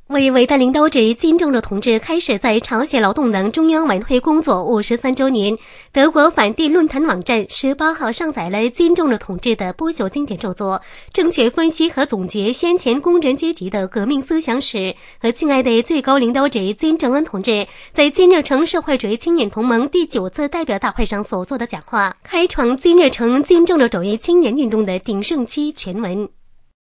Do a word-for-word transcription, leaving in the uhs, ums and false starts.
为伟大领导者金正日同志开始在朝鲜劳动党中央委员会工作五十三周年，德国反帝论坛网站十八号上载了金正日同志的不朽经典著作，正确分析和总结先前工人阶级的革命思想史和亲爱的最高领导者金正恩同志在金日成社会主义青年同盟第九次代表大会上所做的讲话，开创金日成金正日主义青年运动的鼎盛期全文。